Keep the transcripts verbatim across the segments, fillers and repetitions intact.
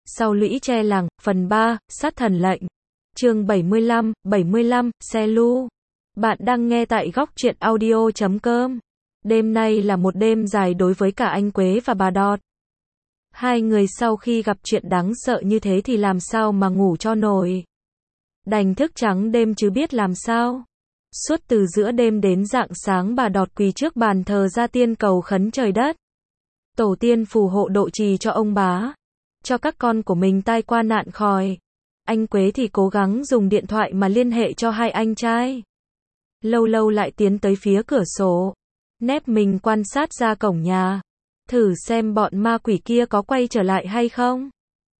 Sau lũy tre làng, phần ba, sát thần lệnh. Chương bảy mươi lăm, bảy mươi lăm, xe lu. Bạn đang nghe tại góc truyện audio chấm com. Đêm nay là một đêm dài đối với cả anh Quế và bà Đọt. Hai người sau khi gặp chuyện đáng sợ như thế thì làm sao mà ngủ cho nổi. Đành thức trắng đêm chứ biết làm sao. Suốt từ giữa đêm đến rạng sáng bà Đọt quỳ trước bàn thờ gia tiên cầu khấn trời đất. Tổ tiên phù hộ độ trì cho ông bá, cho các con của mình tai qua nạn khỏi. Anh Quế thì cố gắng dùng điện thoại mà liên hệ cho hai anh trai. Lâu lâu lại tiến tới phía cửa sổ, nép mình quan sát ra cổng nhà, thử xem bọn ma quỷ kia có quay trở lại hay không.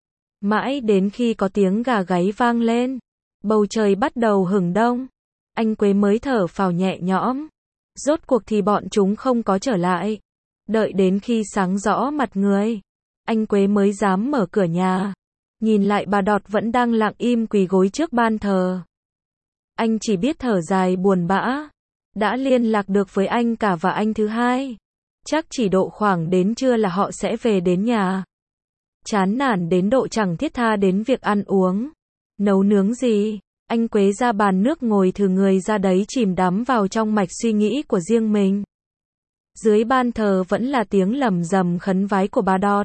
Mãi đến khi có tiếng gà gáy vang lên, bầu trời bắt đầu hửng đông, anh Quế mới thở phào nhẹ nhõm. Rốt cuộc thì bọn chúng không có trở lại. Đợi đến khi sáng rõ mặt người, anh Quế mới dám mở cửa nhà. Nhìn lại bà Đọt vẫn đang lặng im quỳ gối trước ban thờ. Anh chỉ biết thở dài buồn bã. Đã liên lạc được với anh cả và anh thứ hai. Chắc chỉ độ khoảng đến trưa là họ sẽ về đến nhà. Chán nản đến độ chẳng thiết tha đến việc ăn uống, nấu nướng gì. Anh Quế ra bàn nước ngồi thừ người ra đấy chìm đắm vào trong mạch suy nghĩ của riêng mình. Dưới ban thờ vẫn là tiếng lầm rầm khấn vái của bà Đọt.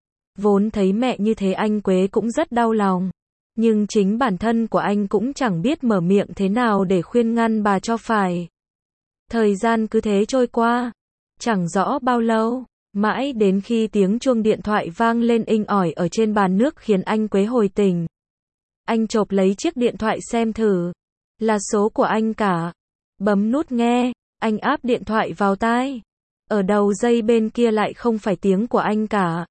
Vốn thấy mẹ như thế anh Quế cũng rất đau lòng. Nhưng chính bản thân của anh cũng chẳng biết mở miệng thế nào để khuyên ngăn bà cho phải. Thời gian cứ thế trôi qua. Chẳng rõ bao lâu. Mãi đến khi tiếng chuông điện thoại vang lên inh ỏi ở trên bàn nước khiến anh Quế hồi tỉnh. Anh chộp lấy chiếc điện thoại xem thử. Là số của anh cả. Bấm nút nghe. Anh áp điện thoại vào tai. Ở đầu dây bên kia lại không phải tiếng của anh cả,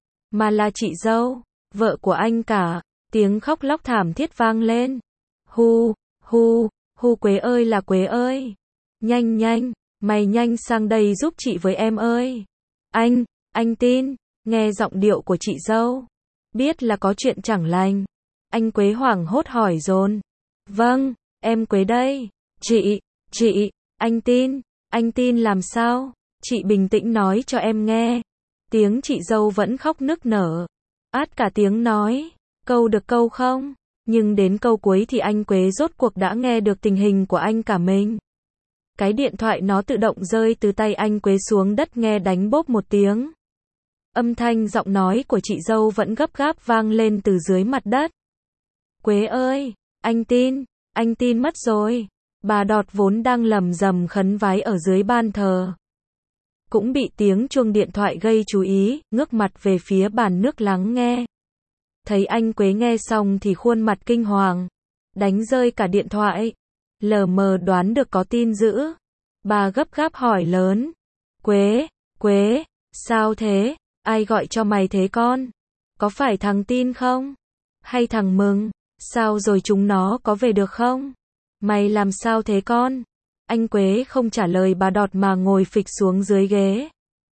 mà là chị dâu, vợ của anh cả. Tiếng khóc lóc thảm thiết vang lên. Hu, hu, hu Quế ơi là Quế ơi. Nhanh nhanh, mày nhanh sang đây giúp chị với em ơi. Anh, anh tin. Nghe giọng điệu của chị dâu, biết là có chuyện chẳng lành. Anh Quế hoảng hốt hỏi dồn. Vâng, em Quế đây. Chị, chị, anh tin, anh tin làm sao? Chị bình tĩnh nói cho em nghe. Tiếng chị dâu vẫn khóc nức nở. Át cả tiếng nói. Câu được câu không? Nhưng đến câu cuối thì anh Quế rốt cuộc đã nghe được tình hình của anh cả mình. Cái điện thoại nó tự động rơi từ tay anh Quế xuống đất nghe đánh bốp một tiếng. Âm thanh giọng nói của chị dâu vẫn gấp gáp vang lên từ dưới mặt đất. Quế ơi, anh tin, anh tin mất rồi. Bà Đọt vốn đang lầm rầm khấn vái ở dưới ban thờ, cũng bị tiếng chuông điện thoại gây chú ý, ngước mặt về phía bàn nước lắng nghe. Thấy anh Quế nghe xong thì khuôn mặt kinh hoàng, đánh rơi cả điện thoại. Lờ mờ đoán được có tin dữ. Bà gấp gáp hỏi lớn. Quế, Quế, sao thế? Ai gọi cho mày thế con? Có phải thằng Tin không? Hay thằng Mừng? Sao rồi chúng nó có về được không? Mày làm sao thế con? Anh Quế không trả lời bà Đọt mà ngồi phịch xuống dưới ghế.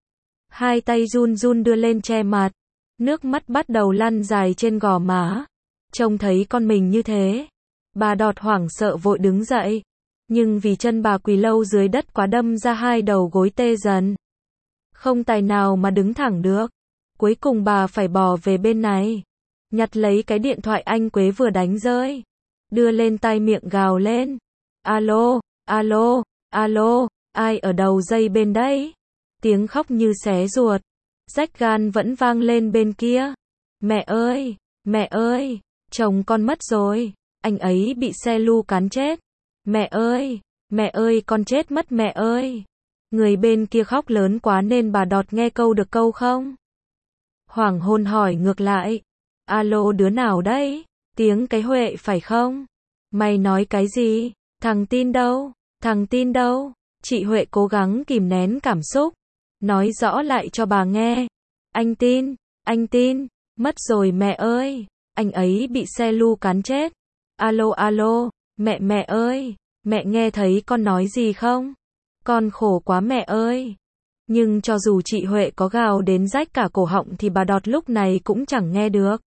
Hai tay run run đưa lên che mặt. Nước mắt bắt đầu lăn dài trên gò má. Trông thấy con mình như thế, bà Đọt hoảng sợ vội đứng dậy. Nhưng vì chân bà quỳ lâu dưới đất quá đâm ra hai đầu gối tê dần. Không tài nào mà đứng thẳng được. Cuối cùng bà phải bò về bên này. Nhặt lấy cái điện thoại anh Quế vừa đánh rơi. Đưa lên tai miệng gào lên. Alo, alo, alo, ai ở đầu dây bên đấy? Tiếng khóc như xé ruột, rách gan vẫn vang lên bên kia. Mẹ ơi, mẹ ơi, chồng con mất rồi. Anh ấy bị xe lu cán chết. Mẹ ơi, mẹ ơi con chết mất mẹ ơi. Người bên kia khóc lớn quá nên bà Đọt nghe câu được câu không. Hoảng hồn hỏi ngược lại. Alo đứa nào đấy? Tiếng cái Huệ phải không? Mày nói cái gì? Thằng Tin đâu? Thằng Tin đâu? Chị Huệ cố gắng kìm nén cảm xúc, nói rõ lại cho bà nghe. Anh Tin, anh Tin, mất rồi mẹ ơi. Anh ấy bị xe lu cán chết. Alo alo, mẹ mẹ ơi, mẹ nghe thấy con nói gì không? Con khổ quá mẹ ơi. Nhưng cho dù chị Huệ có gào đến rách cả cổ họng thì bà Đọt lúc này cũng chẳng nghe được.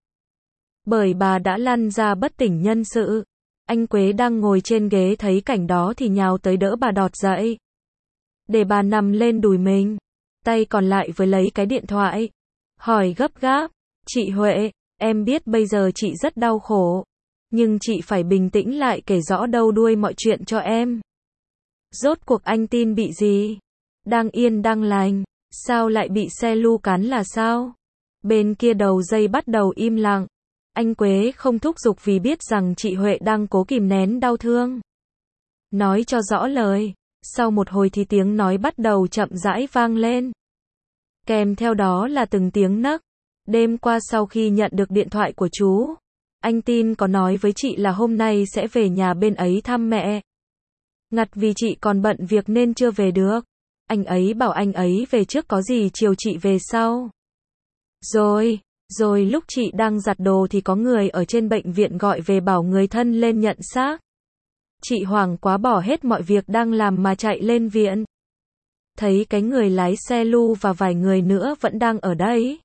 Bởi bà đã lăn ra bất tỉnh nhân sự. Anh Quế đang ngồi trên ghế thấy cảnh đó thì nhào tới đỡ bà Đọt dậy. Để bà nằm lên đùi mình. Tay còn lại với lấy cái điện thoại. Hỏi gấp gáp. Chị Huệ, Em biết bây giờ chị rất đau khổ, nhưng chị phải bình tĩnh lại kể rõ đầu đuôi mọi chuyện cho em. Rốt cuộc anh Tin bị gì? Đang yên đang lành, sao lại bị xe lu cán là sao? Bên kia đầu dây bắt đầu im lặng. Anh Quế không thúc giục vì biết rằng chị Huệ đang cố kìm nén đau thương. Nói cho rõ lời. Sau một hồi thì tiếng nói bắt đầu chậm rãi vang lên. Kèm theo đó là từng tiếng nấc. Đêm qua sau khi nhận được điện thoại của chú, anh Tin có nói với chị là hôm nay sẽ về nhà bên ấy thăm mẹ. Ngặt vì chị còn bận việc nên chưa về được. Anh ấy bảo anh ấy về trước có gì chiều chị về sau. Rồi, rồi lúc chị đang giặt đồ thì có người ở trên bệnh viện gọi về bảo người thân lên nhận xác. Chị hoảng quá bỏ hết mọi việc đang làm mà chạy lên viện. Thấy cái người lái xe lu và vài người nữa vẫn đang ở đây.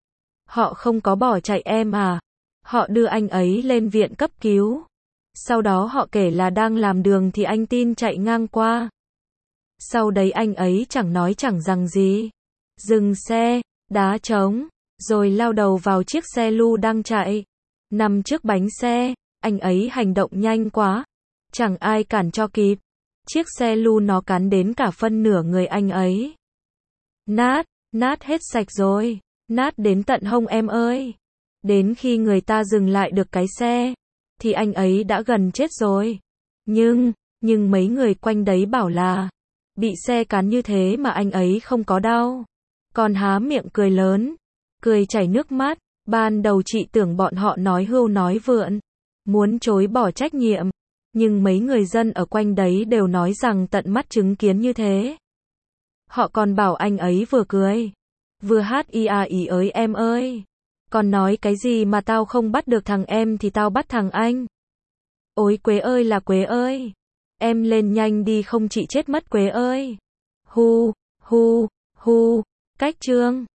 Họ không có bỏ chạy em à. Họ đưa anh ấy lên viện cấp cứu. Sau đó họ kể là đang làm đường thì anh Tin chạy ngang qua. Sau đấy anh ấy chẳng nói chẳng rằng gì. Dừng xe, đá trống, rồi lao đầu vào chiếc xe lu đang chạy. Nằm trước bánh xe, anh ấy hành động nhanh quá. Chẳng ai cản cho kịp. Chiếc xe lu nó cán đến cả phân nửa người anh ấy. Nát, nát hết sạch rồi. Nát đến tận hông em ơi. Đến khi người ta dừng lại được cái xe, thì anh ấy đã gần chết rồi. Nhưng, nhưng mấy người quanh đấy bảo là, bị xe cán như thế mà anh ấy không có đau. Còn há miệng cười lớn, cười chảy nước mắt. Ban đầu chị tưởng bọn họ nói hưu nói vượn, muốn chối bỏ trách nhiệm. Nhưng mấy người dân ở quanh đấy đều nói rằng tận mắt chứng kiến như thế. Họ còn bảo anh ấy vừa cười, vừa hát y à ý ới em ơi. Còn nói cái gì mà tao không bắt được thằng em thì tao bắt thằng anh. Ôi Quế ơi là Quế ơi. Em lên nhanh đi không chị chết mất Quế ơi. Hu, hu, hu. Cách chương